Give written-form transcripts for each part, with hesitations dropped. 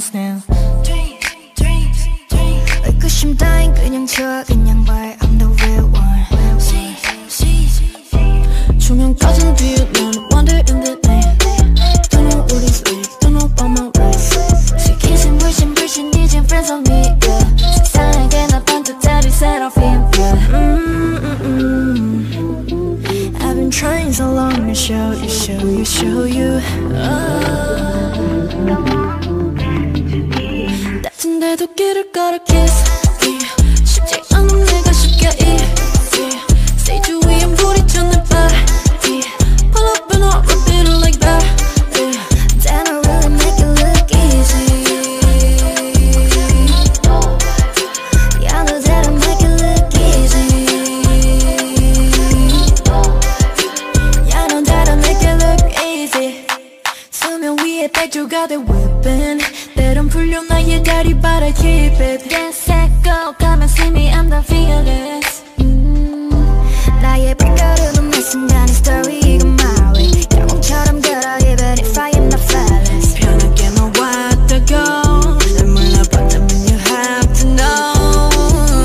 dreams now. 의구심 따윈 그냥 줘 그냥 말 I'm the real one. 조명 꺼진 뒤에 난 wander in the night. Don't know what it's like, don't know about my life. 슬기신 불신 이젠 friends on me, yeah. 세상에게 나 반듯하리 seraphim, yeah. I've been trying so long to show you. 따뜻한데도 길을 걸어 kiss, yeah. 쉽지 않은 내가 쉽게 easy. Stage 위엔 불이 쳤는 body. Pull up and I'll repeat it like that, yeah. Then I really make it look easy. Yeah, I know that I make it look easy. Yeah, I know that I make it look easy. 수면 위에 백조가 돼 whipping. 때론 풀려 나의 다리 but I keep it. Dance set go come and see me I'm the fearless. 나의 발걸음은 매 순간의 story 이건 my way. 영웅처럼 걸어 even if I am not flawless. 편하게 너와 왔다고 날 몰라봤다면 you have to know.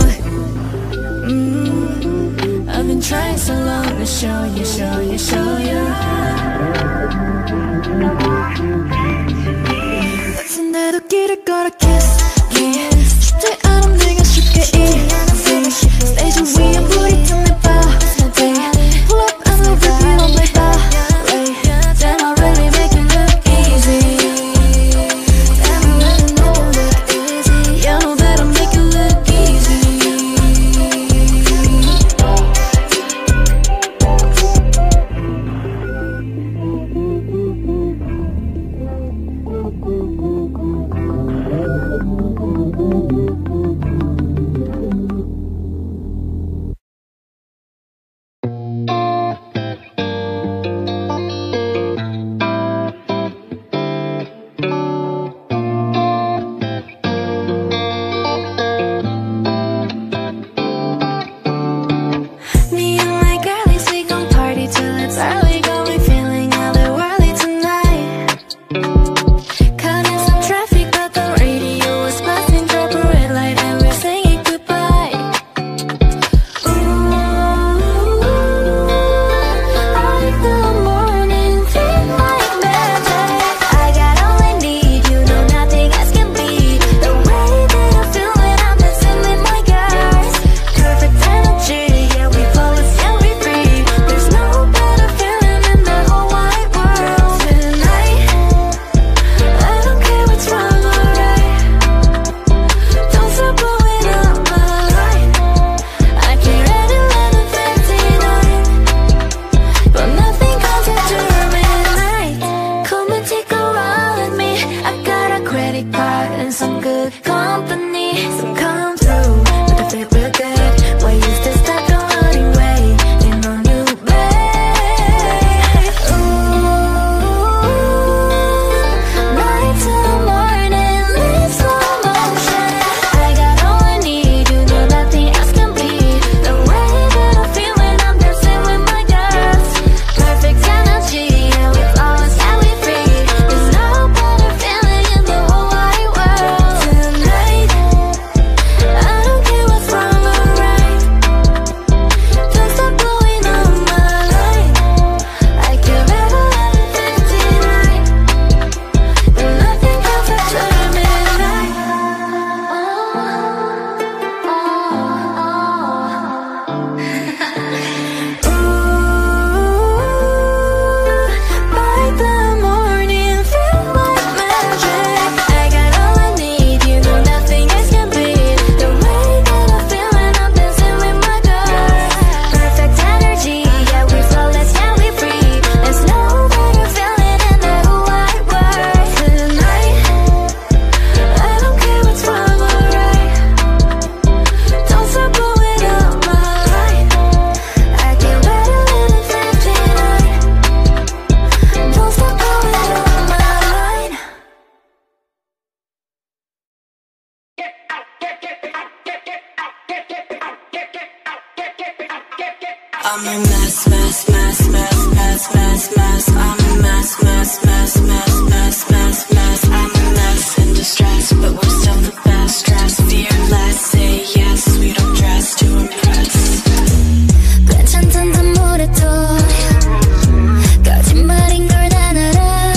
I've been trying so long to show you. 같은데도 길을 걸어 kiss, yeah. 쉽지 않은 내가 쉽게 easy. Stage 위에 불이 튼 내 body. Pull up and I'll rip it on my body. Then I really make it look easy. Then I really make it look easy. Yeah, I know that I make it look easy. Me and my girlies, we gon' party till it's early. Got me feeling otherworldly tonight. Caught in some traffic, but the radio was buzzing. Drop a red light and we're saying goodbye. Ooh, like the morning feel like magic. I got all I need, you know nothing else can beat the way that I feel when I'm dancing with my girls. Perfect energy, yeah, we flawless and we free. There's no better feeling in the whole wide world tonight. I don't care what's wrong or right. Don't stop blowing up my light. I can't read 11:59, but nothing comes after midnight. Come and take a ride with me. I got a credit card and some good company, so come through with the fit real good. Why use this stuff the running way? Ain't no new babe. Ooh, night till morning, live slow motion. I got all I need, you know nothing else can beat the way that I feel when I'm dancing with my girls. Perfect energy, yeah, we flawless and we free. There's no better feeling in the whole wide world tonight. I don't care what's wrong or right. Don't stop blowing up my light. I can read 11:59, but nothing comes after midnight. Ooh, by the morning feel like magic. I got all I need, you know nothing else can beat the way that I feel when I'm dancing with my girls. Perfect energy, yeah, we flawless and we free. There's no better feeling in the whole wide world tonight. I don't care what's wrong or right. Don't stop blowing up my light. I can't wait 11:59. Don't stop blowing up my light. I'm a mess. I'm a mess. I'm a mess. I'm a mess. under stress, but we're still the best dressed. Fearless, say yes, we don't dress to impress. 괜찮단다 뭐래도 거짓말인 걸 다 알아.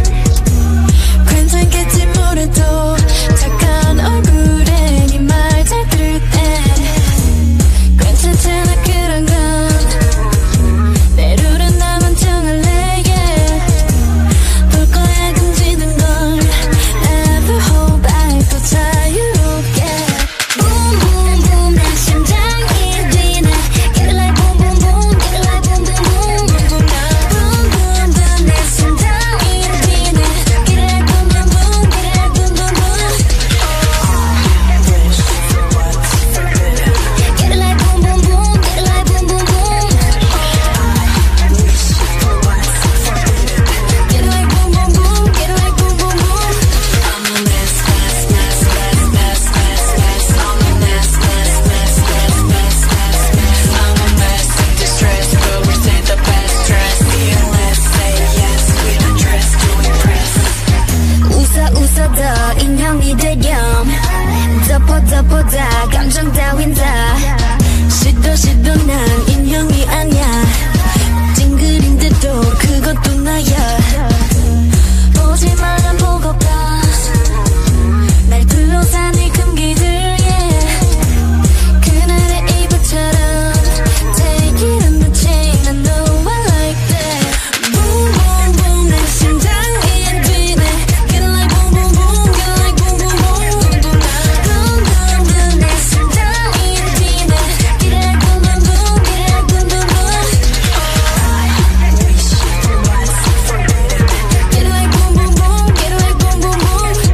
괜찮겠지 뭐래도 착한 얼굴에 네 말 잘 들을 땐 괜찮잖아 그런 건. 내 룰은 나만 정할래. yeah. 볼 거야 금지된 걸. Never hold back 더 자유롭게. Boom boom boom 내 심장이 뛰네. Get it like boom boom boom, get it like boom boom boom. Boom boom boom 내 심장이 뛰네. Get it like boom boom boom, get it like boom boom boom. Wish for what's forbidden. Get it like boom boom boom, get it like boom boom boom. Wish for what's forbidden. Get it like boom boom boom, get it like boom boom boom. I'm a mess, mess, mess, mess, mess, mess, mess. I'm a mess, mess, mess, mess, mess, mess, mess. I'm a mess in distress, but we're still the best dressed. Fearless, say yes, we don't dress to impress. 웃어 더 인형이 되렴. 덮어 다 감정 따윈 다. 시도 난 인형이 아니야. 찡그린데도 그것도 나야. 보지 말란 보고 봐. 날 둘러싼 이 금기들 yeah. 그날의 이불처럼 Take it on the chain. I know I like that. Boom boom boom 내 심장이 뛰네. Get it like boom boom boom, get it like boom boom boom. Boom boom boom 내 심장이 뛰네. Get it like boom boom boom, get it like boom boom boom. Wish for what's forbidden. Get it like boom boom boom, get it like boom boom boom. Wish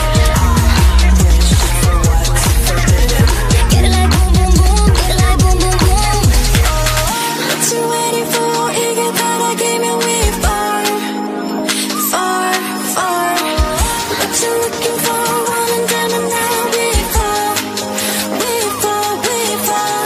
for what's forbidden. Get it like boom boom boom, get it like boom boom boom. What you waiting for? 이게 바라기면 we far, far, far. What you looking for? 원한다면 now we fall, we fall, we fall.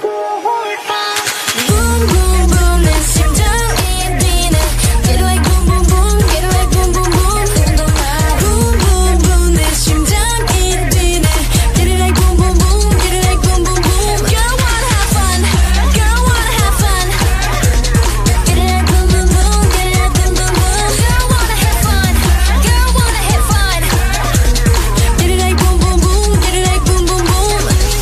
Boom boom boom 내 심장이 뛰네. Get it like boom boom boom, get it like boom boom boom. Boom boom boom 내 심장이 뛰네. Get it like boom boom boom, get it like boom boom boom. Girl wanna have fun, girl wanna have fun. Get it like boom boom boom, get it like boom boom boom. Girl wanna have fun, girl wanna have fun. Get it like boom boom boom, get it like boom boom boom.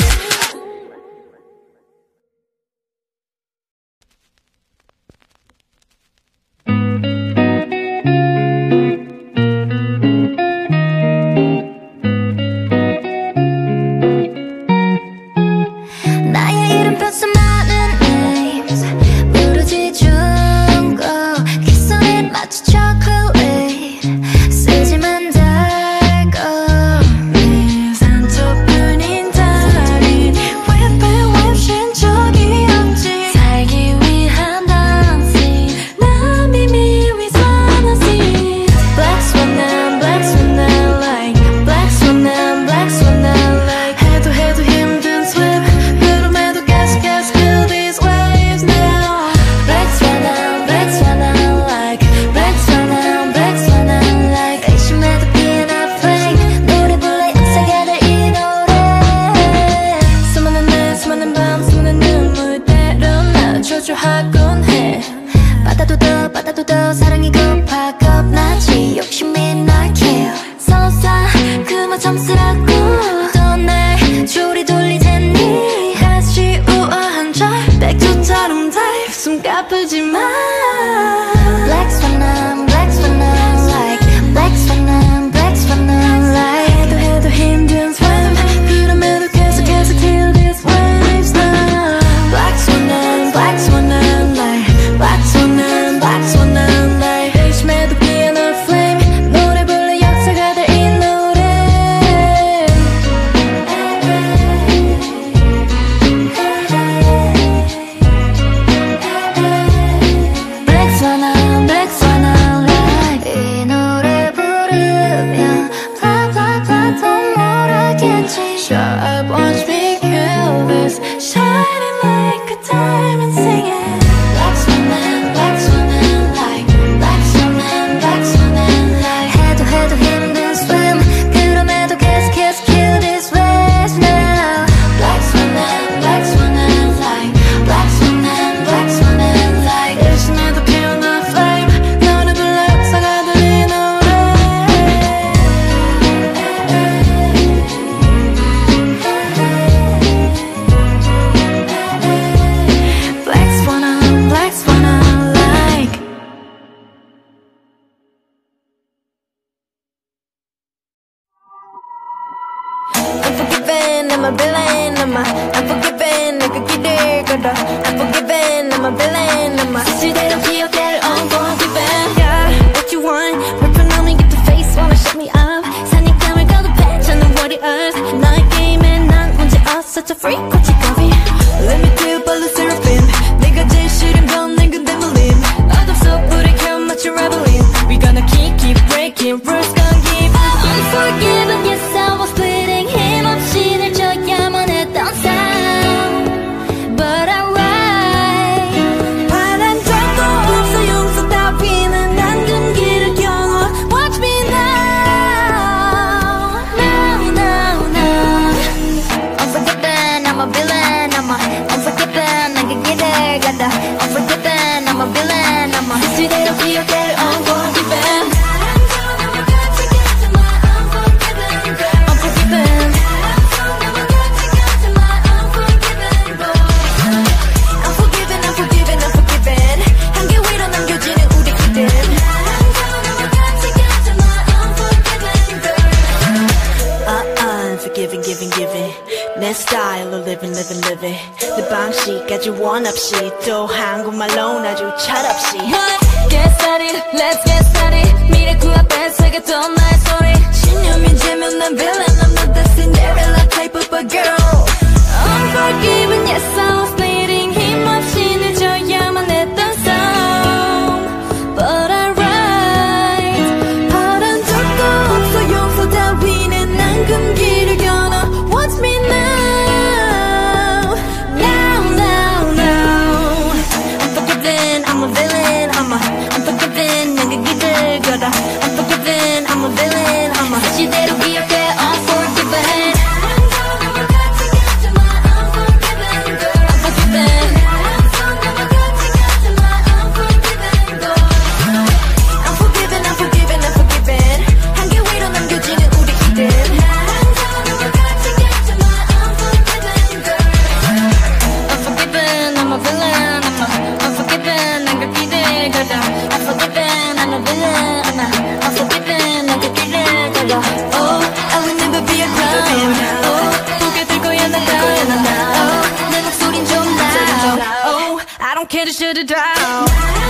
나의 이름 펴서 많은 names 부르짖은 거 Kiss on it 마치 chocolate 쓰지만 달고 내 산초뿐인 달인 웹신 적이 없지. 살기 위한 dancing 난 비밀 위선한 scene. Black swan now, black swan now like Black swan now, black swan now like 해도 힘든 swim. 흐름에도 계속 feel these waves now. Black swan now, black swan now like Black swan now, black swan now like 의심해도 피어나 flame 노래 불러 역사가 될 이 노래 수많은 날 수많은 밤 수많은 눈물대로 나 초조하곤 해. 받아도 더 사랑이 고파 겁나지 욕심이 날 kill 서사 그만 참쓰라고 또 날 조리 돌릴 테니 다시 우아한 절 백조처럼 dive 숨 가쁘지 마. Black swan now, black swan now like Black swan now, black swan now like 해도 힘든 swim. 흐름에도 계속 feel these waves now. Black swan now, black swan now like Black swan now, black swan now like 의심해도 피어나 flame 노래 불러 역사가 될 이 노래. Black swan now 걸어 Unforgiven, I'm a villain I'm a 사실대로 기억대로 unforgiven Yeah, what you want 불편함이 get the face wanna shut me up 사냥감을 거듭해 저는 warriors 너의 게임에 난 문제 없어 such a freak what you copy Let me tell you about the seraphim 내가 제일 싫은 건 내 근데 물림 어둠속 불에 켜 맞춰 rebelling We gonna keep breaking rules gonna give up Unforgiven yes I was bleeding 힘없이 늘 져야만 했던 삶 But I'm right 바란 적도 없어 용서 따위는 안 든 길을 겨눠 Watch me now Now now now Unforgiven I'm a villain I'm a Unforgiven 난 그 길을 가다 Unforgiven I'm a villain I'm a 사실대로 기억대로 unforgiven Giving 내 스타일로 living 내 방식까지 원 없이 또 한국말로 아주 철없이 Get started, let's get started 미래 그 앞에 새겼던 나의 소리 신념이 재면 난 villain I'm not the Cinderella type of a girl Unforgiven, yes I was bleeding 힘없이 늦어야만 했던 싸움 But I'm right 바란 적도 없어 용서 따위는 난 금기를 겨눠 Watch me now Now, now, now Unforgiven, I'm a villain I'm a Unforgiven, 난 그 길을 걸어 Unforgiven, I'm a villain I'm a 사실대로 기억해 Unforgiven I don't care to shut it down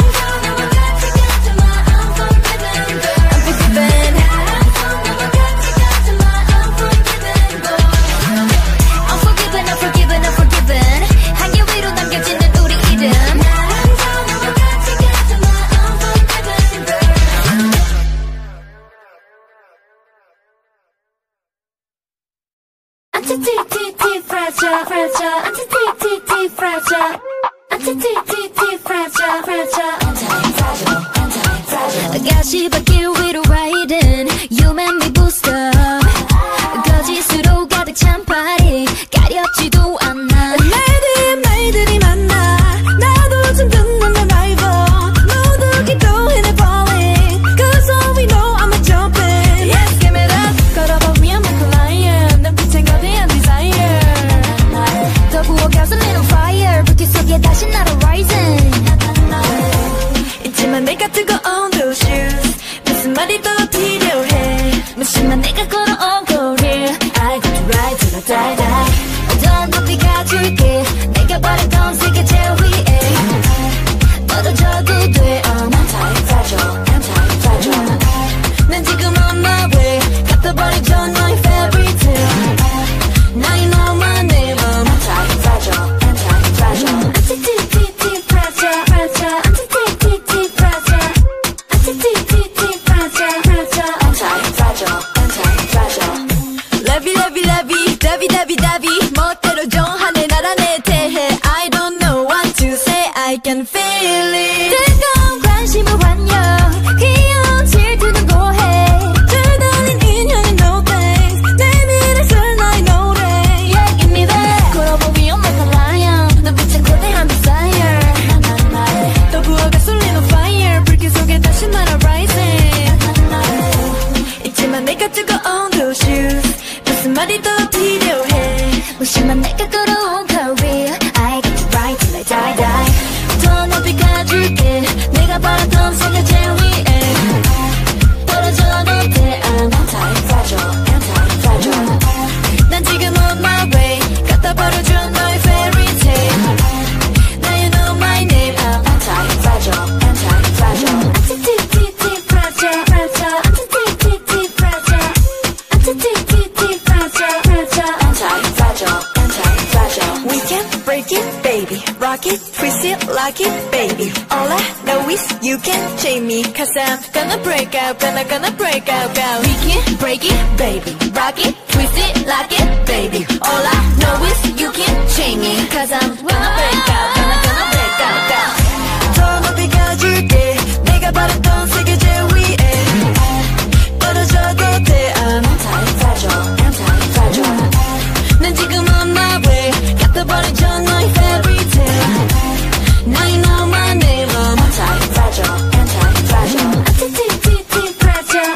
Unforgiven Unforgiven, unforgiven, unforgiven 한계 위로 남겨지는 우리 이름 Anti-T-T-T fragile, fragile Anti-T-T-T fragile Anti-T-T-T fragile, fragile Anti-fragile, anti-fragile 가시 바퀴 위로 riding You make me boost up 거짓으로 가득 찬 party 가렵지도 않아 말들이 많아 나도 좀 듣는 내 rival 모두 기도해 falling Cause all we know I'm a jumping Yes, give it up 걸어봐 we are my client 눈빛엔 거대한 desire 더 부어 gasoline on fire 불길 속에 다시 날아 rising 있지만 내가 뜨거운 those shoes 무슨 말이 더 필요해 무심한 내가 걸어온 거리 I got to ride till I die die 더 높이 가줄게 내가 바랬던 세계 제일 위에 떨어져도 돼 I'm anti-fragile, anti-fragile 난 지금 on my way 갚아버리죠 너의 fairy tale Now you know my name I'm anti-fragile, anti-fragile Anti-T-T-T fragile, fragile Anti-T-T-T fragile Anti-T-T-T fragile, fragile Anti-fragile, anti-fragile Lovey, lovey, lovey, lovey, lovey, lovey 멋대로 정하네 나라 내 대해 I don't know what to say I can feel it 뜨거운 관심을 환영 귀여운 질투는 고해 줄다린 인연은 no thanks 내 미래를 나의 노래 Yeah, give me that 걸어보 we on my lion 눈빛엔 거대한 desire 더 부어 가솔린 on fire 불길 속에 다시 날아 rising 있지만 내가 뜨거운 those shoes 무슨 말이 더 필요해 무심한 내가 걸어온 career I get to ride till I die die 더 높이 가줄게 내가 바랐던 세계 제일 위에 떨어져도 돼 I'm anti-fragile, anti-fragile 난 지금 on my way 갖다 버려줘 너의 fairy tale like it, baby. All I know is you can't shame me. Cause I'm gonna break out, gonna break out. We can break it, baby. Rock it, twist it, lock it, baby. All I know is you can't shame me. Cause I'm gonna break out, gonna break out. 더 높이 가줄게. 내가 바랬던 세계 제일 위에. 떨어져도 돼. I'm anti-fragile. 난 지금 on my way. gat아버리죠 너의 fairy tale. Now you know my name. I'm anti-fragile. Anti-fragile.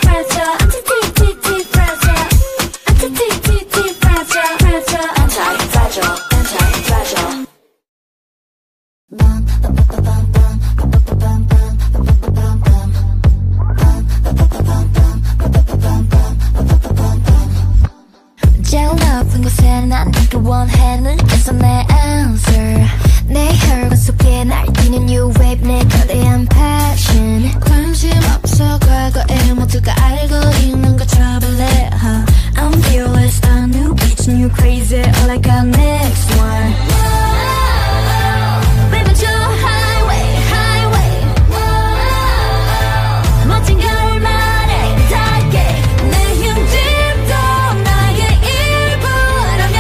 제일 높은 곳에 난 그 원해 느껴서 내 answer 내 혈관 속에 날뛰는 new wave 내 거대한 passion 관심 없어 과거에 모두가 알고 있는 거 trouble I'm fearless, a new bitch, new crazy all I got next one Baby 저 highway 멋진 결말에 닿게 내 흉집도 나의 일부라면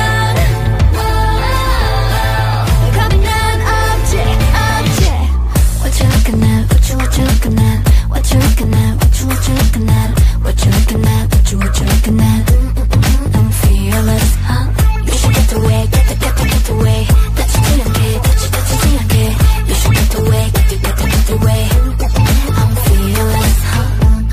겁이 난 없지 What you looking at, what you looking at What you looking at, what you looking at What you looking at, what you looking at I'm fearless, huh? You should get away, get away 다치지 않게 You should get away, get away I'm fearless, huh?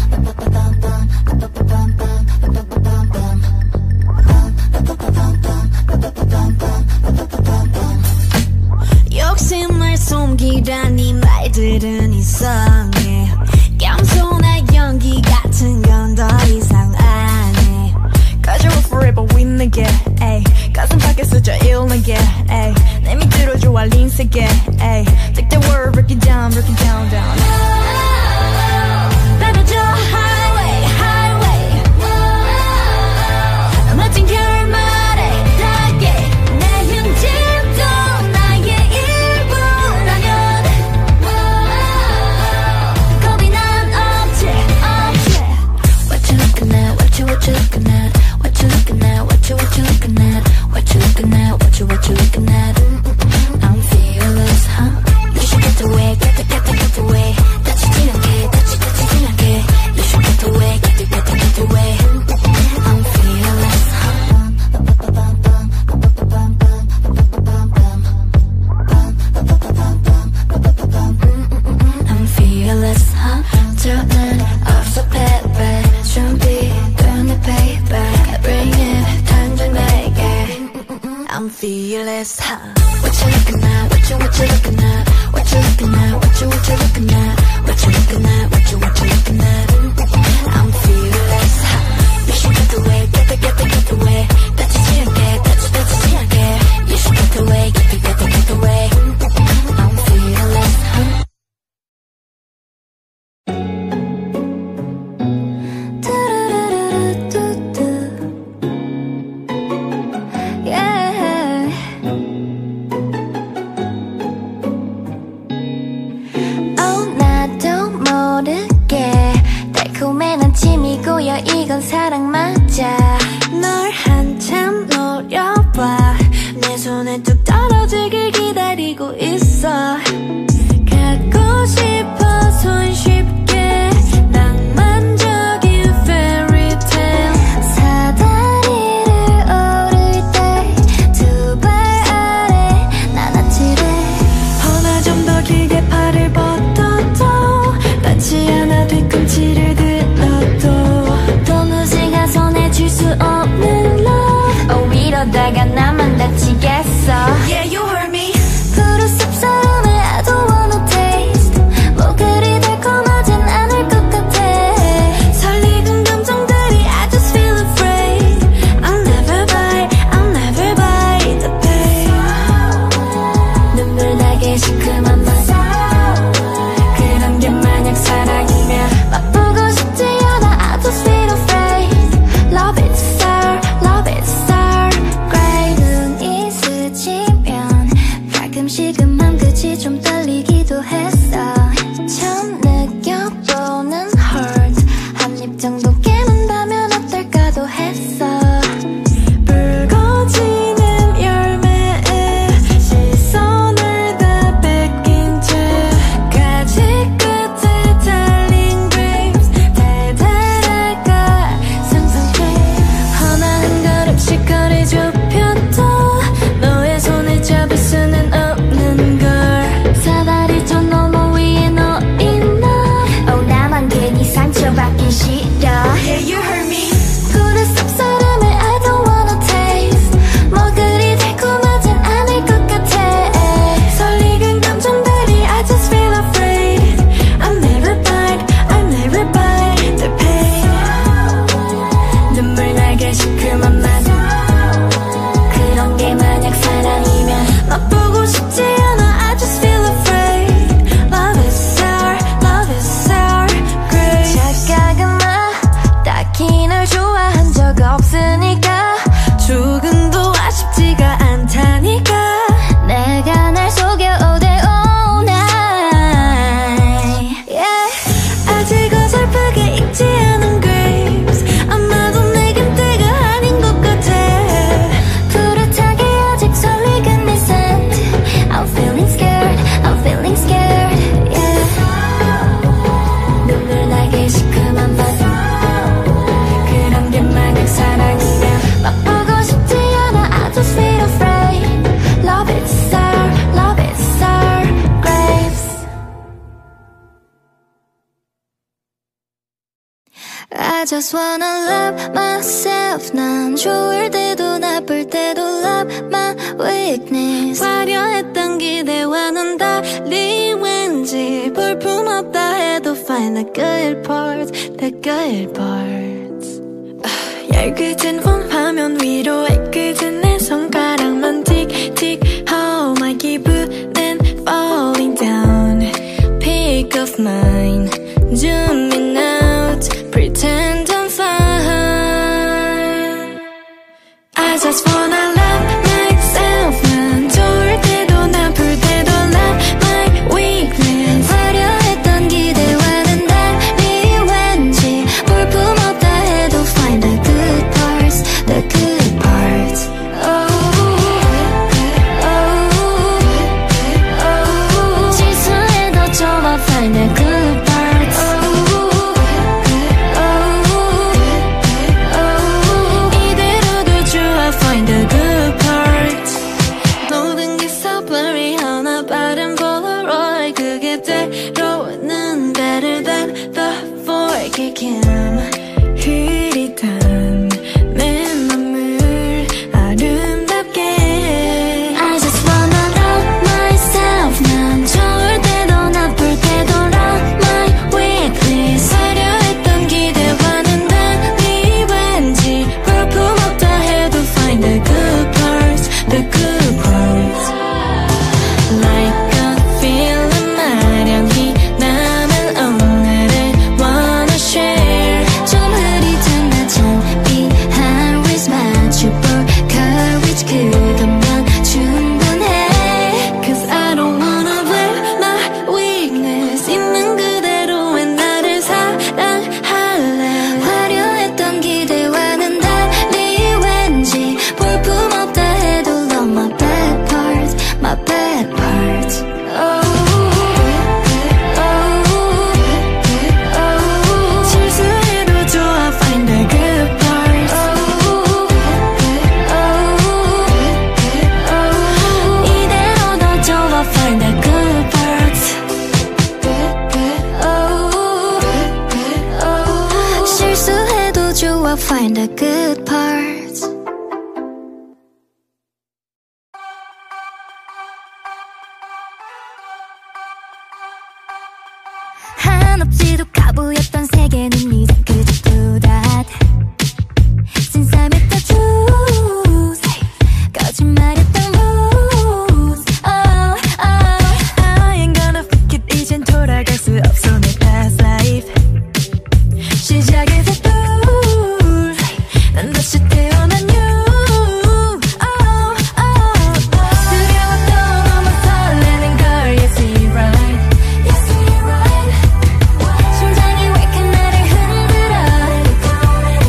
욕심을 숨기라니 말들은 이상해 겸손한 연기 같은 건 더 이상 안 해 Cause you're forever with me, ay 가슴 밖에 쓰자 일나게, ay 내 밑으로 좋아 린세게, ay Take the word, break it down, down Baby 저 highway 멋진 결말에 닿게 내 흉집도 나의 일부라면 겁이 난 없지 What you looking at, what you looking at What you looking at, what you looking at What you looking at, what you looking at I'm fearless, huh? You should get away, get away 다치지 않게 You should get away, get away I'm fearless, huh? I'm fearless, huh? 저는 없어 payback 준비된 내 payback Bring it, 당장 내게 I'm fearless, huh? What you looking at, what you looking at What you looking at, what you looking at What you looking at, what you looking at I'm fearless, huh? You should get away, get away 다치지 않게 You should get away, get away I'm fearless, huh? 이건 사랑 맞아 널 한참 노려봐 내 손에 뚝 떨어지길 기다리고 있어 갖고 싶어 손쉽게 낭만적인 fairy tale 사다리를 오를 때 두 발 아래 난 아찔해 허나 좀 더 길게 팔을 뻗어도 닿지 않아 뒤꿈치를 들어도 줄 수 없는 love Oh 이러다가 나만 다치겠어 Yeah you heard me 푸르 숲소음을 I just wanna love myself. 난 좋을 때도 나쁠 때도 love my weakness. 화려했던 기대와는 달리 왠지 볼품없다 해도 find the good parts, the good parts. 얇게진 폰 화면 위로 애꿎은 내 손가락만 틱틱. How my 기분은 falling down. Pick of mine, zoom in out, pretend I'm fine. I just wanna love myself. 난 좋을 때도 나쁠 때도 love my weakness. 화려했던 기대와는 달리 왠지 볼품없다 해도 find the good parts, the good parts. 실수해도 좋아 find the good parts. 이대로도 좋아 find the good parts. 모든 게 so blurry 하나 빠른 Polaroid. 그게 때로는 better than the 4K cam. 흐릿한 내 맘을 아름답게 해. I just wanna love myself. 난 좋을 때도 나쁠 때도 love my weakness. 화려했던 기대와는 달리 왠지 볼품없다 해도 find the good parts, the good parts. Like a feeling 마량히 남은 오늘을 wanna share. 조금 흐릿한 나 창피한 risk 맞춰볼 courage. 그것만 충분해. Cause I don't wanna blame my weakness. 있는 그대로의 나를 사랑할래. 화려했던 기대와는 달리 왠지 볼품없다 해도 love my bad parts, my bad parts. 실수해도 좋아 find the good parts. 이대로도 좋아 find the good parts. 실수해도 좋아 find the good parts. 한없이도 가부였던 세계는 이제 그저 두닷. 신삼했던 truth, 거짓말했던 rules. Oh, oh, I ain't gonna fake it. 이젠 돌아갈 수 없어 내 past life. 시작에서 둘, 난 다시 태어난 you. Oh, oh, 두려웠던 너무 설레는 걸 yes you're right, yes you're right. 심장이 왜 이렇게 나를 흔들어.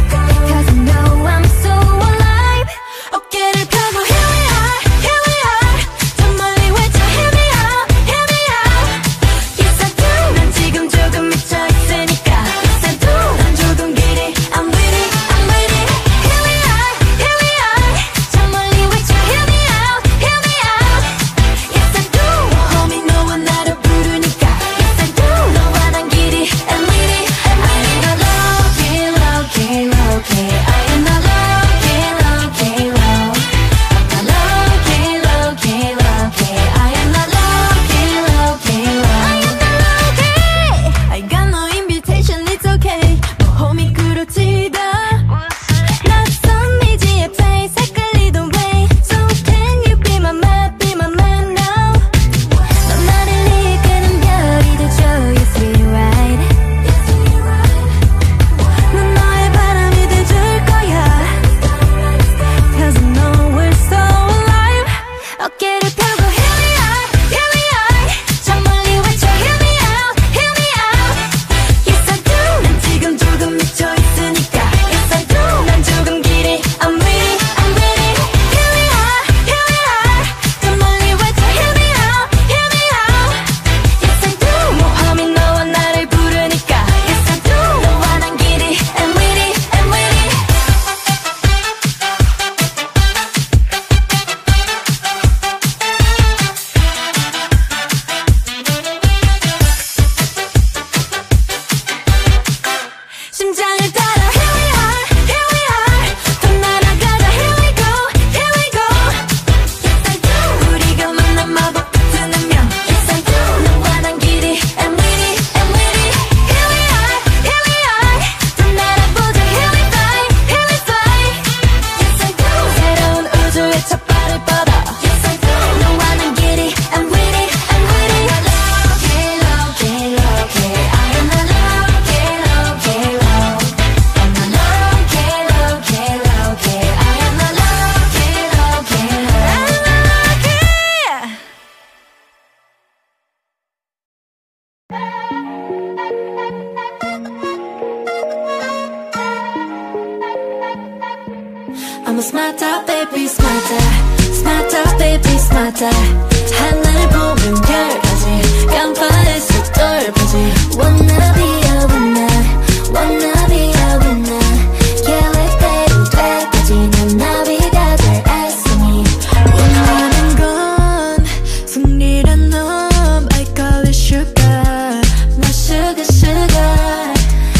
I'm a smarter baby smarter smarter baby smarter 하늘 보면 별까지 깜빡했어 똘까지 Wanna be a winner Wanna be a winner 계획대로 될까지 난 나비가 될 애쓰니 원하는 건 승리란 놈 I call it sugar 나 sugar sugar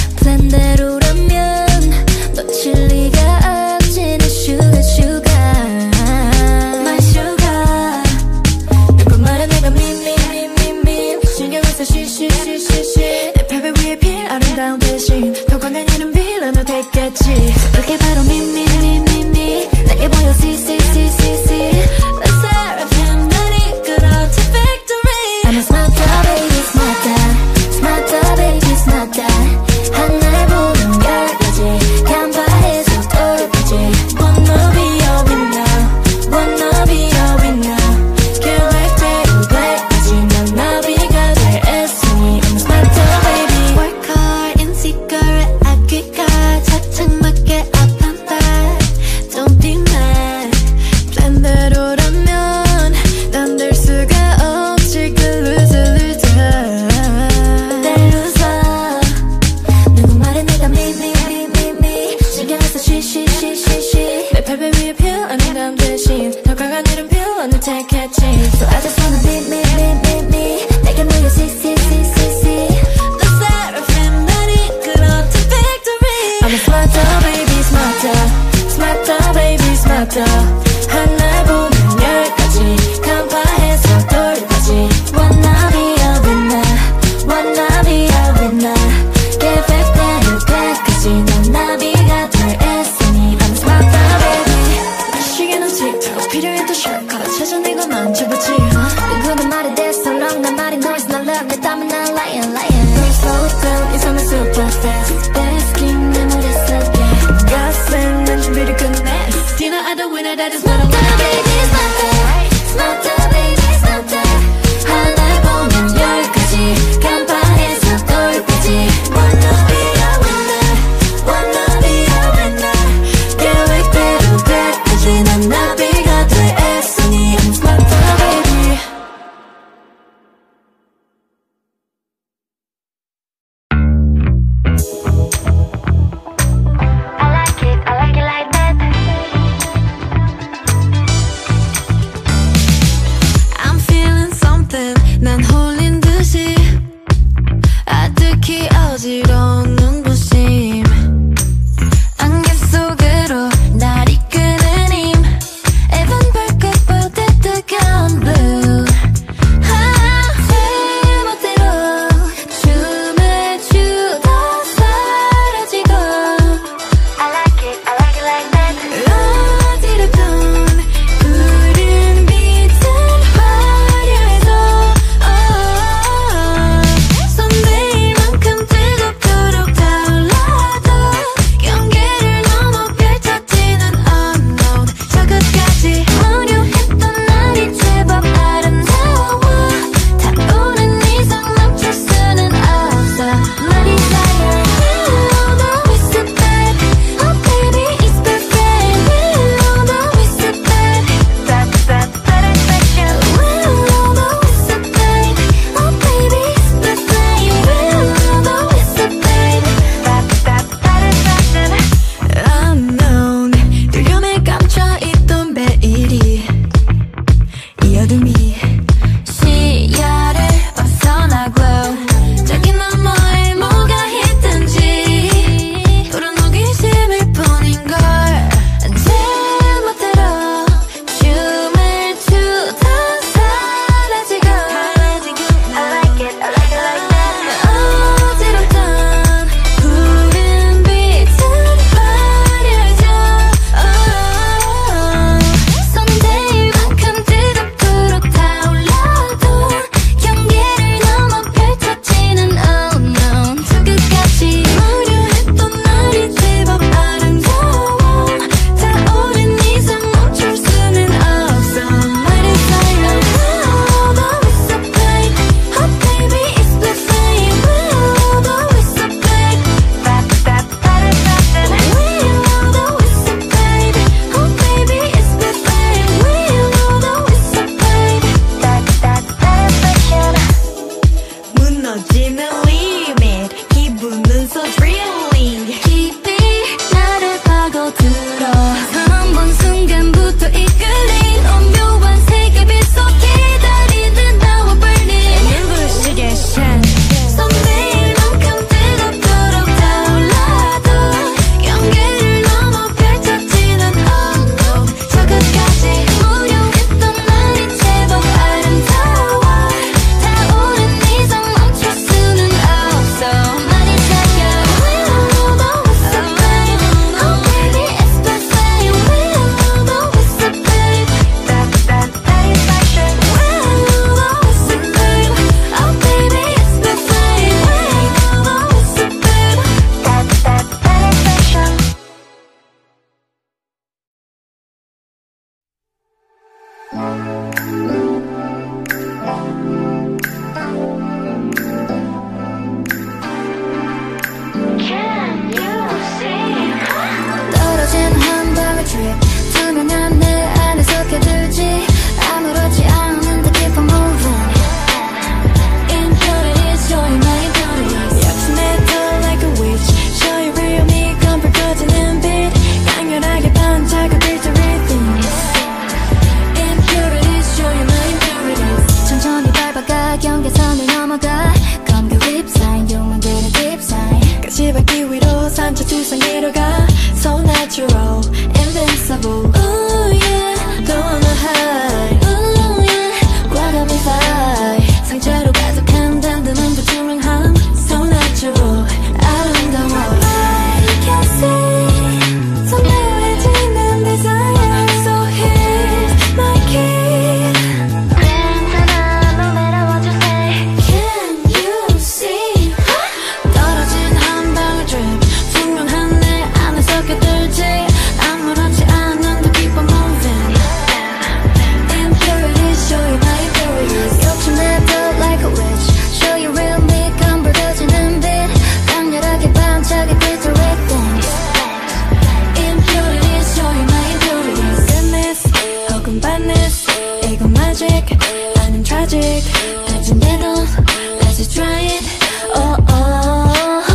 플랜대로라면 놓칠 리가 없지 내 sugar sugar My sugar 누구 말은 내가 미미미미미 신경을 써 쉬쉬쉬쉬쉬 내 패배 위에 필 아름다운 대신 더 강한 이름 빌런을 택했지 그게 바로 미미미미미 내게 보여 see see see see see Let's seraphim 날 이끌어 to victory I'm a smarter baby smarter smarter baby smarter 하늘 보는 열까지 간파해서 똘까지 Wanna be a winner Wanna be a winner 계획대로 될까지 난 나비가 될 애쓰니 I'm a smarter baby Work hard insecure 아귀가 착착맞게 up and back Don't be mad 플랜대로라면 난 될 수가 없지 그 loser loser 내 loser 누구 말에 내가 미미미미미 신경을 써 쉬쉬쉬쉬쉬 내 팔배 위에 필요한 대신 더 강한 이름 필요한을 택했지 So I just wanna be me me me me 내게 모여 see see see see see The seraphim 날 이끌어 to victory I'm a smarter baby smarter smarter baby smarter 하늘 보면 열까지 간파해서 똘까지 Wanna be a winner Wanna be a winner 계획대로 될까지 난 나비가 될 애쓰니 I'm a smarter baby 시계는 틱톡 필요해도 shortcut 찾아내고 난 쳐보지 누구도 말이 됐어 long 난 말이 noise 난 love 내 땀은 난 lion lion Don't slow down 이 삶은 super fast Basking 내 머릿속에 가슴 난 준비를 끝내 Dinner at the winner that is what I'm gonna be Smarter smarter baby smarter 하늘 보면 열까지 간파해서 똘까지 Wanna be a winner Wanna be a winner 계획대로 될까지 난 나비가 될 애쓰니 I'm smarter baby I like it like that 무너지는 limit 기분은 so thrilling 깊이 나를 파고들어 처음 본 순간부터 이끌린 오묘한 세계빛 속 기다리는 나와 burning 눈부시게 shine 선배일만큼 뜨겁도록 타올라도 경계를 넘어 펼쳐지는 oh no 저 끝까지 무료했던 날이 제법 아름다워 타오른 이상 멈출 수는 없어 많이 차가워 We all know what's up babe Oh baby it's the same We all know what's up babe That is passion We all know what's up babe Oh baby it's the same We all know what's up babe That is passion Can you see? 떨어진 한 방울 drip 투명한 내 안에 섞여들지 아무렇지 않은데 keep on moving Impurities showing my impurities 역시 내도 like a witch Show you real me 검불 꺼지는 빛 강렬하게 반짝여 glittery things Impurities showing my impurities 천천히 밟아가 경계선을 넘어가 검게 whip sign 욕망들의 deep sign 가시밭길 위로 3차 투상 내려가 So natural, invincible Ooh yeah, don't wanna hide Ooh yeah, 과감히 fight 상처로 가득한 단단한 불투명함 So natural, 아름다워 I can see 선명해지는 desire So here's my key 괜찮아 no matter what you say Can you see? 떨어진 한 방울 drip 투명한 내 안에 섞여들지 아무렇지 않은데 keep on moving Impurities show you my impurities 욕심내도 like a witch Show you real me 검붉어지는 빛 강렬하게 반짝여 glittery things Impurities show you my impurities Goodness 혹은 badness 이건 magic 아님 tragic 해준대도 let's try it oh oh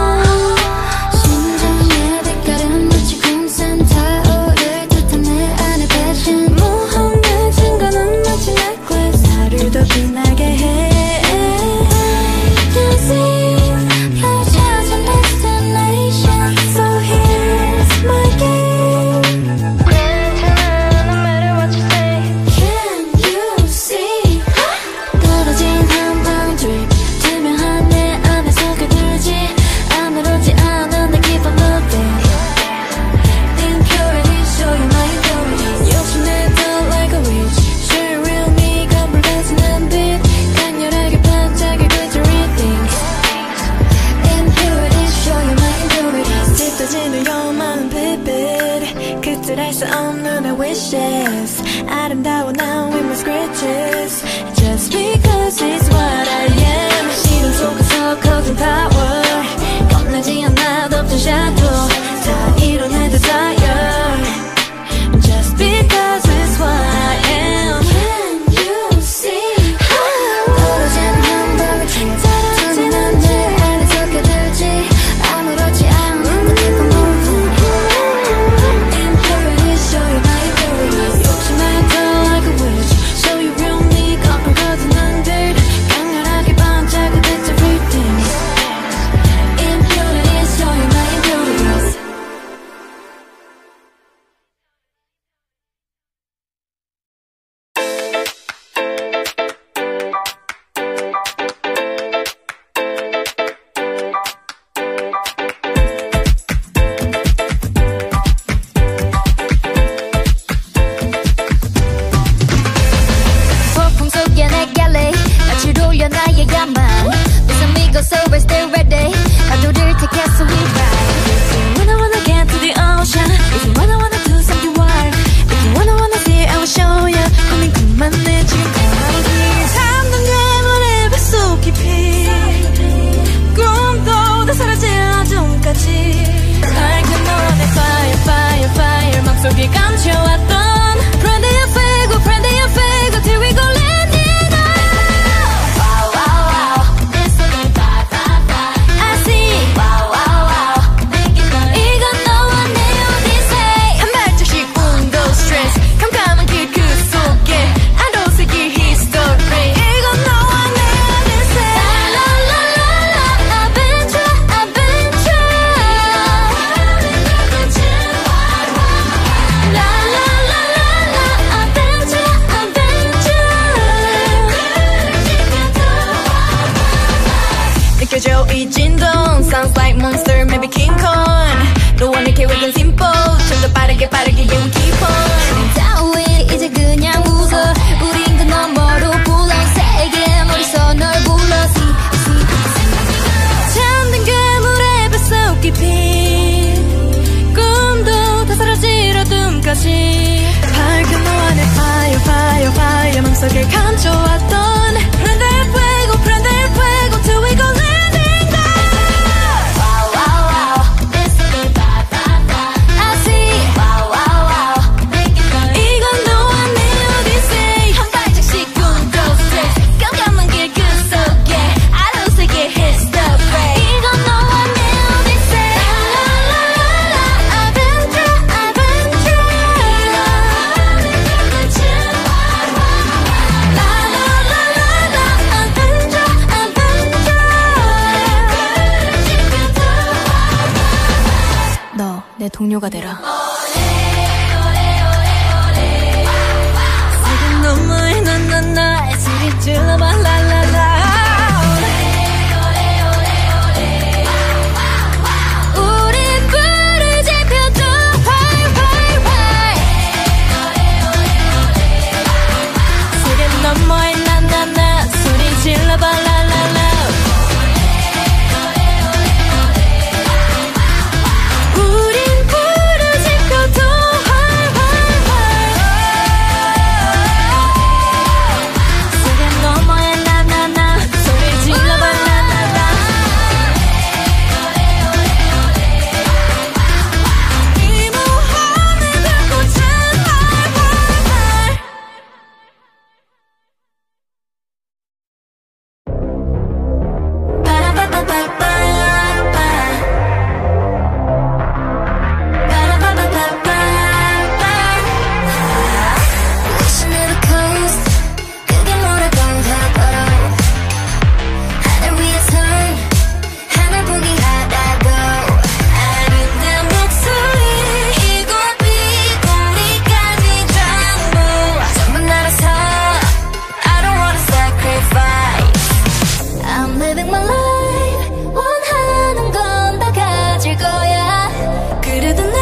심장의 빛깔은 마치 군산 타오를 듯한 내 안의 passion 모험의 증거는 마치 necklace 나를 더 빛나게 해 Can see 별 찾은 destination So here's my game 괜찮아 no matter what you say Can you see? 떨어진 한 방울 drip 투명한 내 안에 섞여들지 아무렇지 않은데 keep on moving Impurities show you my impurities 욕심내도 like a witch Show you real me 검붉어지는 빛 강렬하게 반짝여 glittery things Impurities show you my impurities 짙어지는 요망한 빛빛 끝을 알 수 없는 our wishes 아름다워 now with my scratches Just because it's what I am 시련 속에서 커진 power 겁나지 않아 덮친 shadow 다 이뤄내 desire Just because it's what I am Can you see? 떨어진 한 방울 drip 투명한 내 안에 섞여들지 아무렇지 않은데 keep on moving Impurities show you my impurities 욕심내도 like a witch Show you real me 검붉어지는 빛 강렬하게 반 느껴져 이 진동 Sounds like monster maybe King Kong 너와 내 계획은 simple 좀 더 빠르게 yeah we keep on 따위 이제 그냥 웃어 우린 그 너머로 불러 세게 머릿속 널 불러 잠든 그물에 뱃속 깊이 꿈도 다 사라질 어둠까지 밝은 너와의 fire 맘속에 감춰왔던 Prende el fuego till we go landing down Wow wow wow this is the vibe I see Wow wow wow make it fun 이건 너와 내 오디세이 한 발짝씩 꿈꿔 stress 깜깜한 길 그 속에 아로새게 hit the brake 이건 너와 내 오디세이 I've been through 너 내 동료가 되라 세계 너머에 넌 소리 질러봐 라라라 우린 불을 지펴도 활활활 세계 너머에 나 소리 질러봐 라라라 우린 불을 지펴도 활활활 세계 너머에 나 소리 질러봐 라라라 이 모험의 불꽃은 활활활 Wishing never coast 그게 뭐라고 하더라 하늘 위에 선 하늘 포기하다고 아름다운 목소리 이곳 비공리까지 전부 날아서 I don't wanna sacrifice I'm living my life 원하는 건 다 가질 거야 그래도 날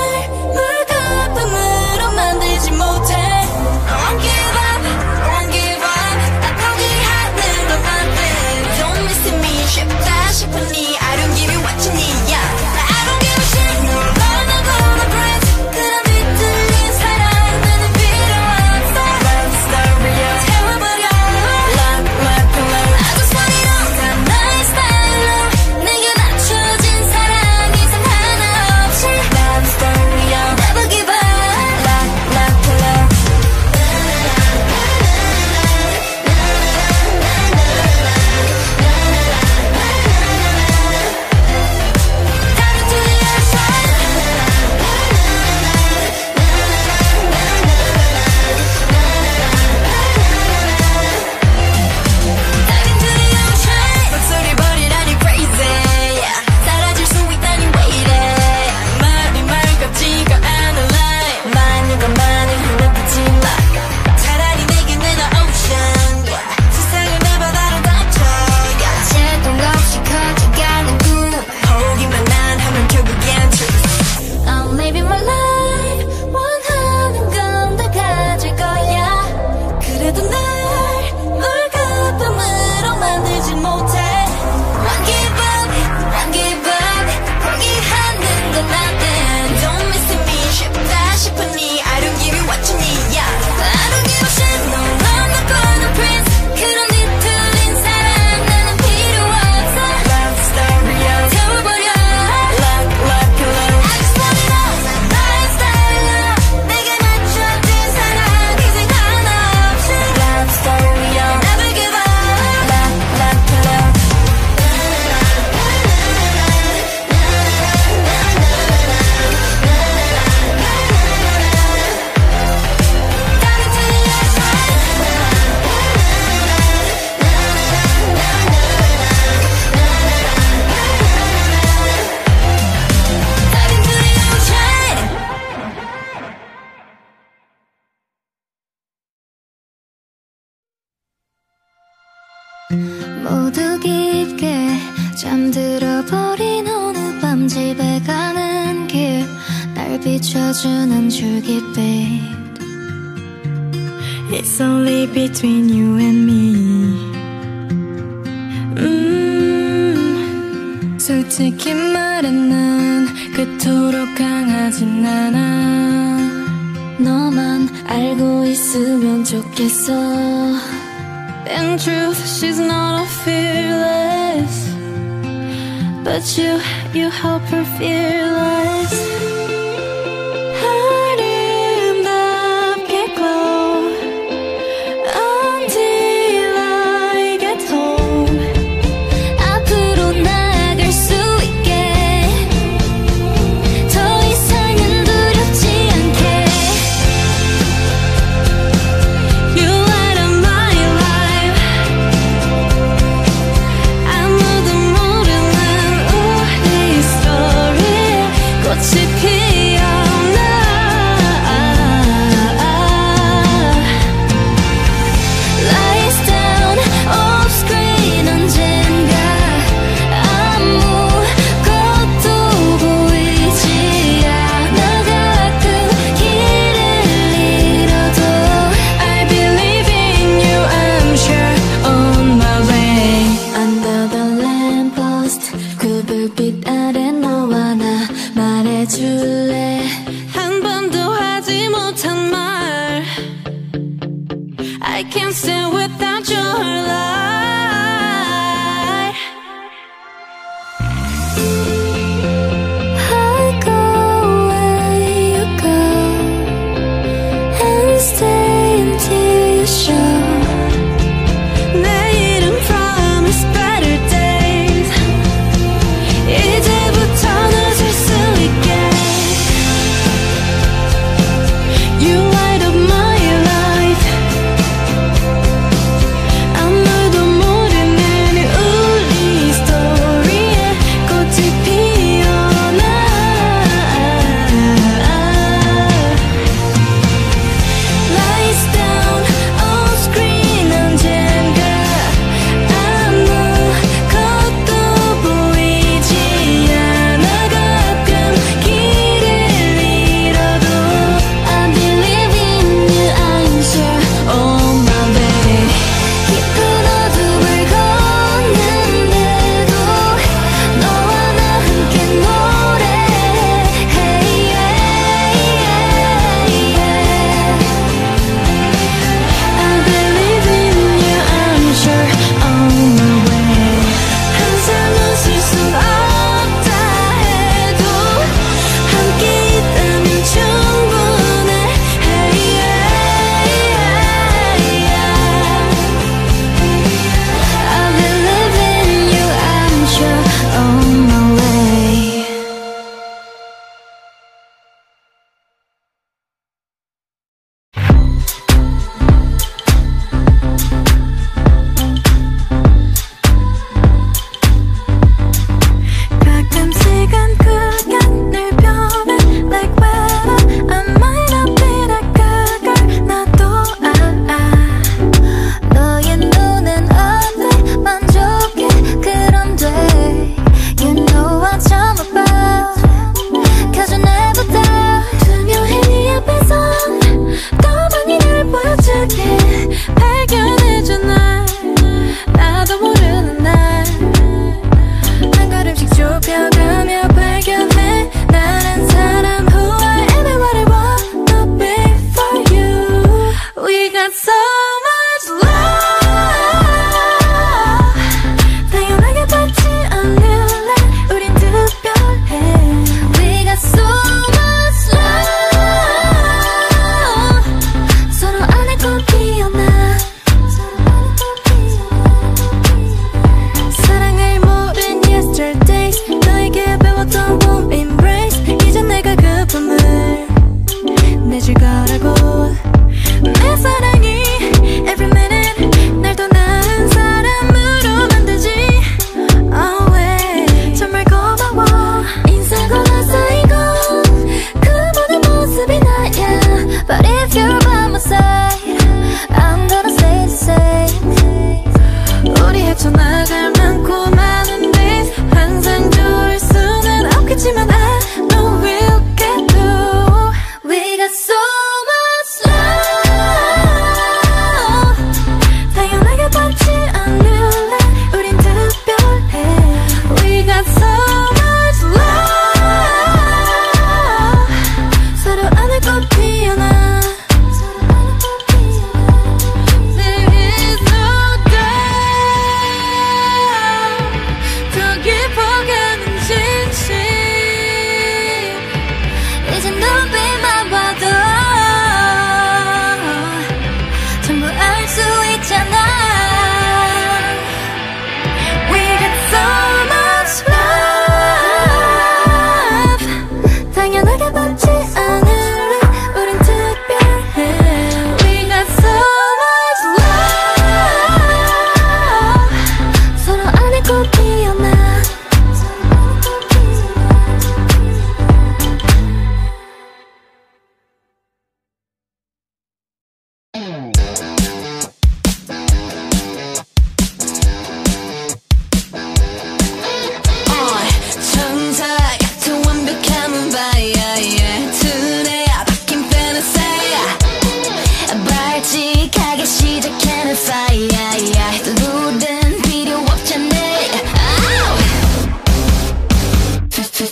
물거품으로 만들지 못해 I won't give up 나 포기하는 건 안 돼 Don't miss me 쉽다 싶으니 I don't give you what you need yeah. I don't give a shit 넌 나고나 breath 그런 뒤틀린 사랑은 필요 없어 Life's the real 태워버려 Love, love, love I just want it all 다 나의 잠들어버린 어느 밤 집에 가는 길 날 비춰주는 줄깃빛 It's only between you and me. 솔직히 말해 난 그토록 강하진 않아. 너만 알고 있으면 좋겠어. In truth, she's not a fearless, but you help her fearless. 아름답게 glow until I get home. 앞으로 나아갈 수 있게 더 이상은 두렵지 않게. You light up my life. 아무도 모르는 우리 story 꽃이 피어나. Lights down off screen 언젠가 아무것도 보이지 않아. 가끔 길을 잃어도 I believe in you, I'm sure on my way. Under the lamppost 그 불빛 아래 너와 나 말해줄래. 한 번도 하지 못한 말 I can't stand without your light. I go where you go and stay until you show. 내일은 promise better days. 이제부터 늦을 수 있게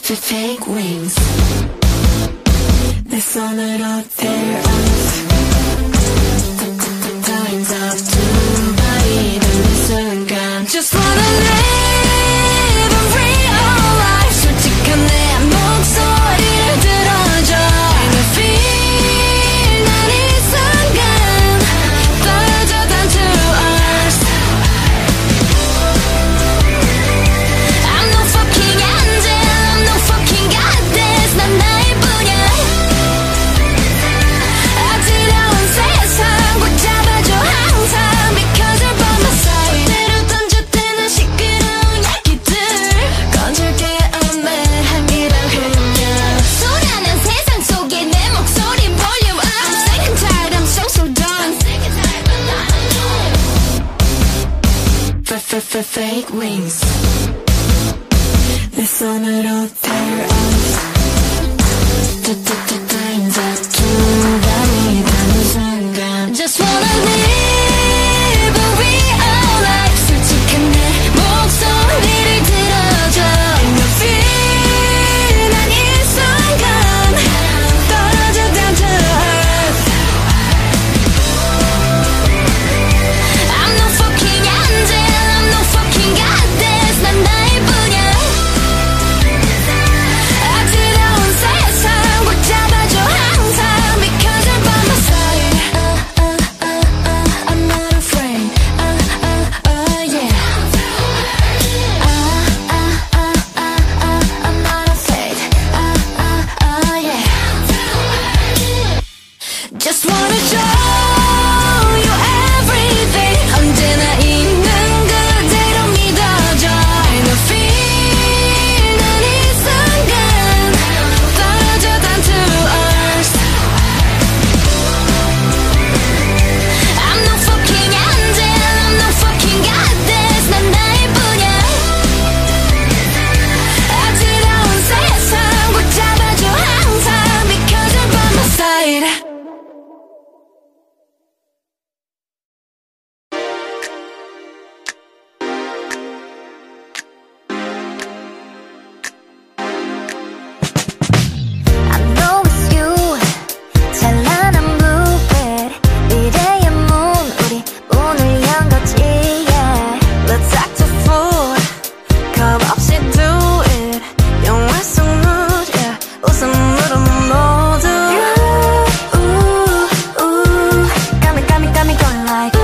fake wings. 내 손으로 tear us. Times up 두 발이 닿는 순간 Just wanna live a real life. 솔직한 내 목소리를 들어줘. And I feel 난 이 순간 떨어져 down to earth. I'm no fucking angel, I'm no fucking goddess. 난 나일 뿐이야. 어지러운 세상 꼭 잡아줘 항상 Because you're by my side. 때로 던져대는 시끄러운 얘기들 건질게 엄매 한기랑 흘려. 소란한 세상 속에 내 목소리 볼륨 up. I'm sick and tired, I'm so done. Fake wings. 내 손으로 tear us. Times up 두 발이 닿는 순간 Just wanna live a real life. 솔직한 내 목소리를 들어줘. And I feel 난 이 순간 떨어져 down to earth. I'm no fucking angel, I'm no fucking goddess. 난 나일 뿐이야. 어지러운 세상 꼭 잡아줘 항상 Because you're by my side. I'm not afraid. Yeah. I'm not afraid. Yeah. Just wanna show you everything. 언제나 있는 그대로 믿어줘. And I feel 난 이 순간 떨어져 down to earth. I'm no fucking angel, I'm no fucking goddess. 난 나일 뿐이야. 어지러운 세상 꼭 잡아줘 항상 Because you're by my side. I know it's you. 찬란한 불빛 미래의 문 우리 문을 연 거지. Yeah. Let's act a fool. 겁 없이 do it. 영화 속 mood. Yeah. 웃음으로 모두. Got me going like.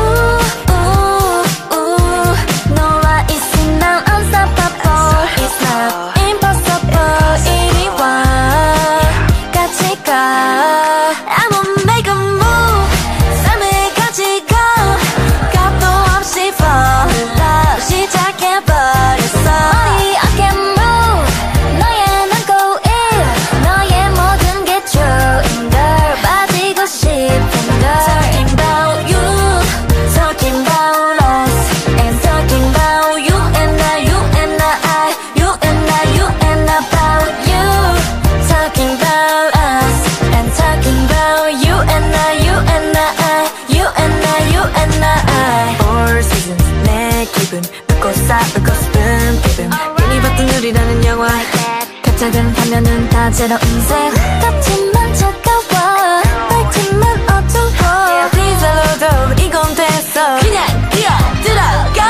너와 있으면 난 unstoppable. It's not impossible. 이리 와. 같이 가. I'ma make a move. 삶을 가지고 값도 없이 fall in love. 시작해버렸어. 머리 어깨 move. 너의 눈꼬입. 너의 모든 게 true인 걸 빠지고 싶은 걸. Talking about you. Talking about us. And talking about you and I. You and I. You and I. You and I about you. Talking about us. And talking about you and I. You and I. You and I. You and I. Four seasons 내 기분 묻고 쌓고 싶은 기분. 괜히 봤던 우리라는 영화. 갑작은 화면은 다 제로 인생. 같지만 차가워. 밝지만 어두워. 디젤로도 이건 됐어. 그냥 뛰어들어가.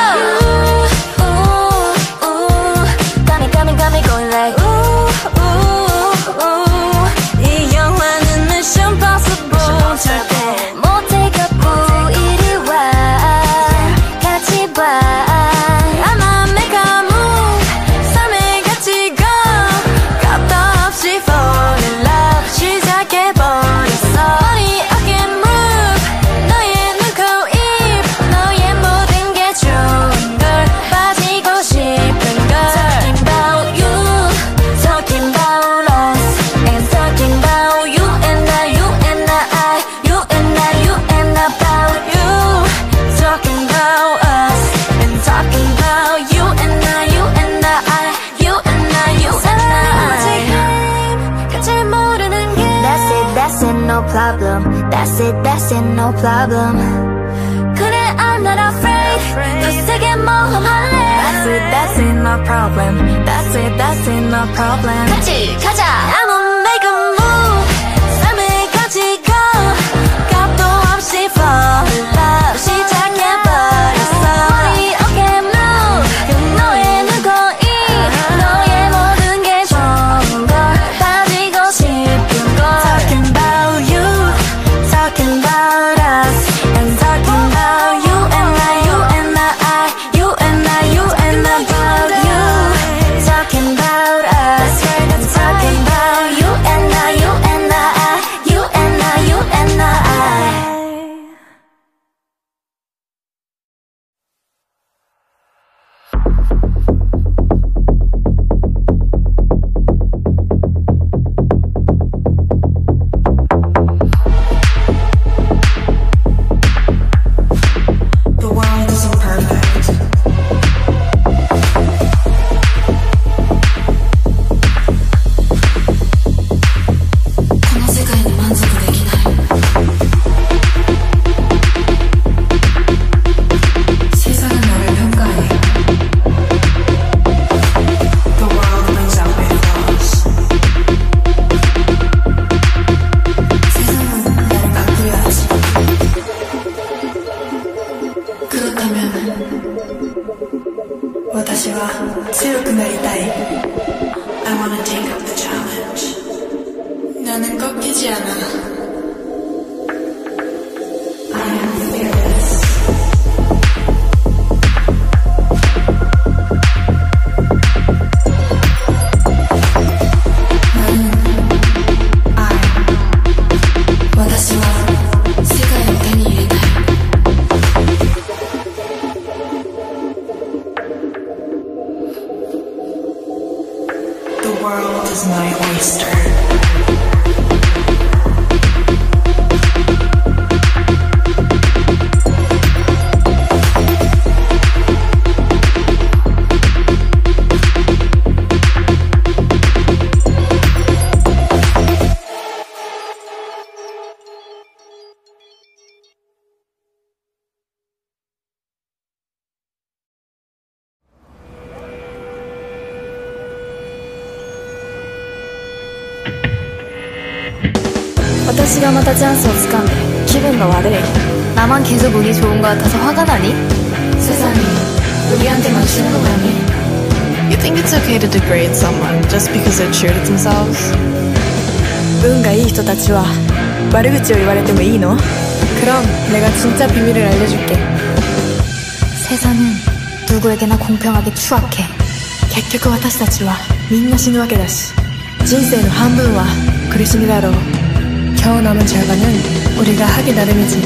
Got me going like. 이 영화는 Mission Impossible. 절대 못해갖고 이리 와. 같이 봐. I'ma make a move. 삶을 가지고 값도 없이 fall in love. 시작해버렸어. 머리 어깨 move. 너의 눈코입. 너의 모든 게 좋은 걸 빠지고 싶은 걸. Talking about you. Talking about us. And talking about you and I. You and I. You and I. You and I about you. Talking about us. And talking about you and I. You and I. You and I. You and I. 끝을 모르는 게. That's it, no problem. That's it, no problem. 그래, I'm not afraid. 세게 모험할래. That's it, no problem. That's it, no problem. 같이 가자. I'ma make a move. 삶을 가지고 값도 없이 fall in love. 시작해버렸어. 머리 어깨 move. 너의 누구이 너의 모든 게 좋은 걸 가지고 싶은 걸. Talking about you, talking about us, and talking about you and I, you and I, you and I, you and I, about you. Talking about us, and talking about you and I, you and I, you and I, you and I. The world isn't perfect. 세상은 나를 평가해. The world brings out my flaws. 세상은 나를 바꾸려 하지. 그렇다면 私は強くなりたい. I wanna take up the challenge. 나는 꺾이지 않아. I am fearless. 나는 I 私は世界を手に入れたい. The world is my oyster. 私がまたチャンスをつかんで気分が悪い. 나만 계속 운이 좋은 것 같아서 화가 나니? 세상이 우리한테만 주는 거 아니? You think it's okay to degrade someone just because they're true to themselves? 運がいい人たちは悪口を言われてもいいの? 그럼 내가 진짜 비밀을 알려줄게. 세상은 누구에게나 공평하게 추악해. 結局私たちはみんな死ぬわけだし人生の半分は苦しみだろう. 겨우 남은 절반은 우리가 하기 나름이지.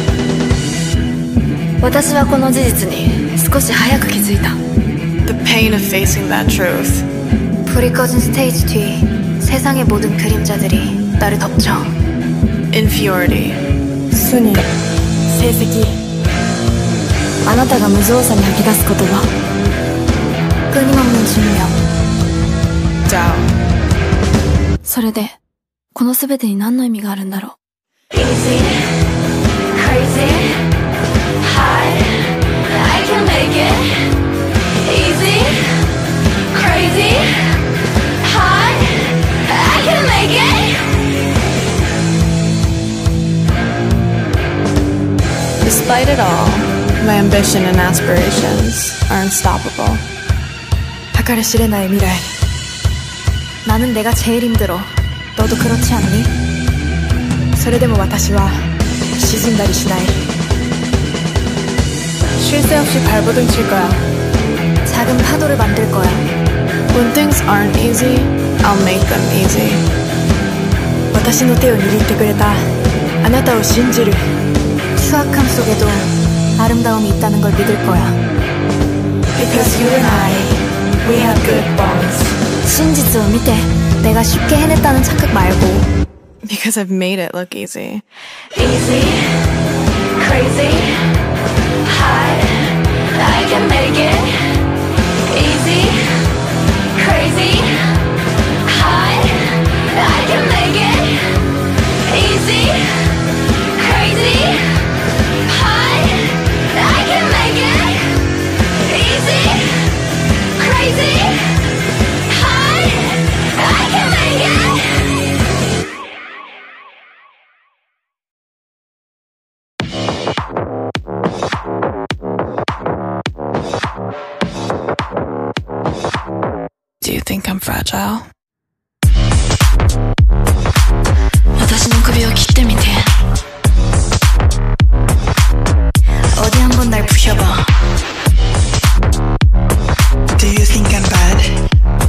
私はこの事実に少し早く気づいた. The pain of facing that truth. 불이 꺼진 스테이지 뒤 세상의 모든 그림자들이 나를 덮쳐. Inferiority. 순위, 成績, あなたが無造作に吐き出す言葉, 끊임없는 증명. Doubt. それでこの全てに何の意味があるんだろう. Easy, crazy, high, I can make it. Easy, crazy, high, I can make it. Despite it all, my ambition and aspirations are unstoppable. 計り知れない未来. 나는 내가 제일 힘들어. 너도 그렇지 않니? それでも私は沈んだりしない. 쉴 새 없이 발버둥 칠 거야. 작은 파도를 만들 거야. When things aren't easy, I'll make them easy. 私の手を握ってくれたあなたを信じる. 추악함 속에도 아름다움이 있다는 걸 믿을 거야. Because you and I, we have good bonds. 진実を見て내가 쉽게 해냈다는 착각 말고. Because I've made it look easy. Easy, crazy, high, I can make it. Easy, crazy, high, I can make it. Easy, crazy, high, I can make it. Do you think I'm fragile? 私の首を切ってみて 어디 한번 날 부셔봐 'Do you think I'm bad?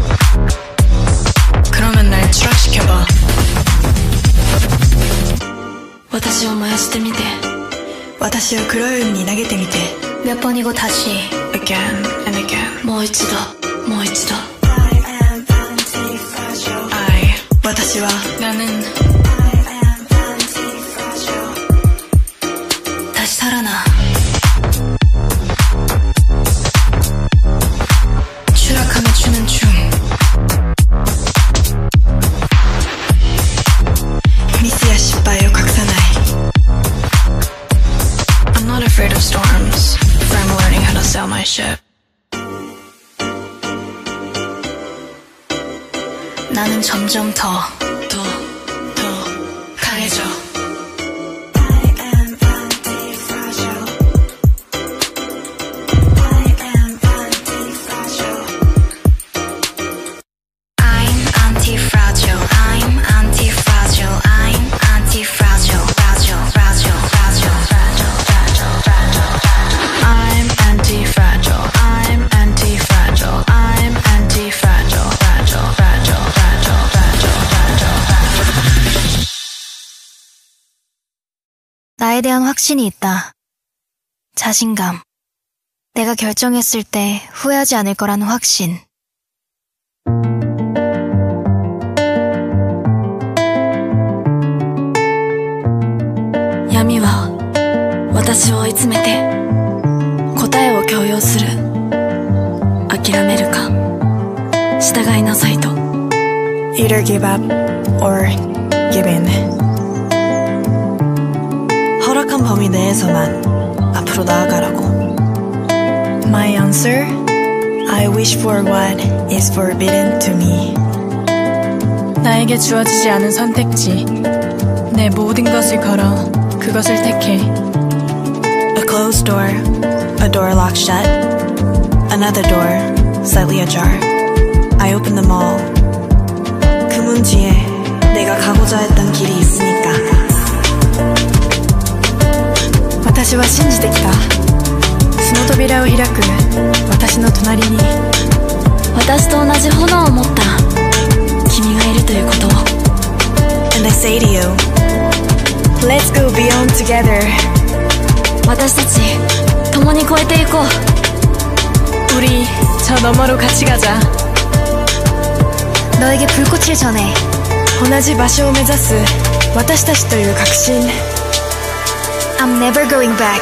그러면 날 추락시켜봐 私を燃やしてみて私を黒い海に投げてみて 몇 번이고 다시 Again and again. もう一度もう一度私は 나는 다시 살아나 추락하며 추는 춤 미스야 실패를 隠さない I'm not afraid of storms, for I'm learning how to sail my ship. 나는 점점 더 강해져 I'm anti-fragile I'm anti-fragile I'm anti-fragile fragile fragile fragile fragile fragile fragile I'm anti-fragile. I'm anti-fragile. I'm anti-fragile. Fragile, fragile, fragile, fragile, fragile, fragile. 나에 대한 확신이 있다. 자신감. 내가 결정했을 때 후회하지 않을 거라는 확신. 야미와 私を追い詰めて答えを強要する諦めるか従いなさいと Either give up or give in 허락한 범위 내에서만 앞으로 나아가라고 My answer? I wish for what is forbidden to me 나에게 주어지지 않은 선택지 내 모든 것을 걸어 그것을 택해 A closed door, a door locked shut Another door, slightly ajar I open them all 그 문 뒤에 내가 가고자 했던 길이 있으니까 私は信じてきたその扉を開く私の隣に私と同じ炎を持った君がいるということを And I say to you Let's go beyond together 私たち共に越えていこう 우리 저 너머로 같이 가자 너에게 불꽃을 전해 同じ場所を目指す私たちという確信 I'm never going back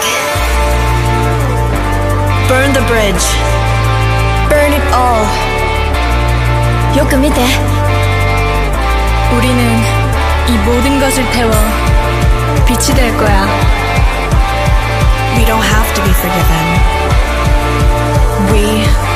Burn the bridge Burn it all よく見て 우리는 이 모든 것을 태워 빛이 될 거야 We don't have to be forgiven We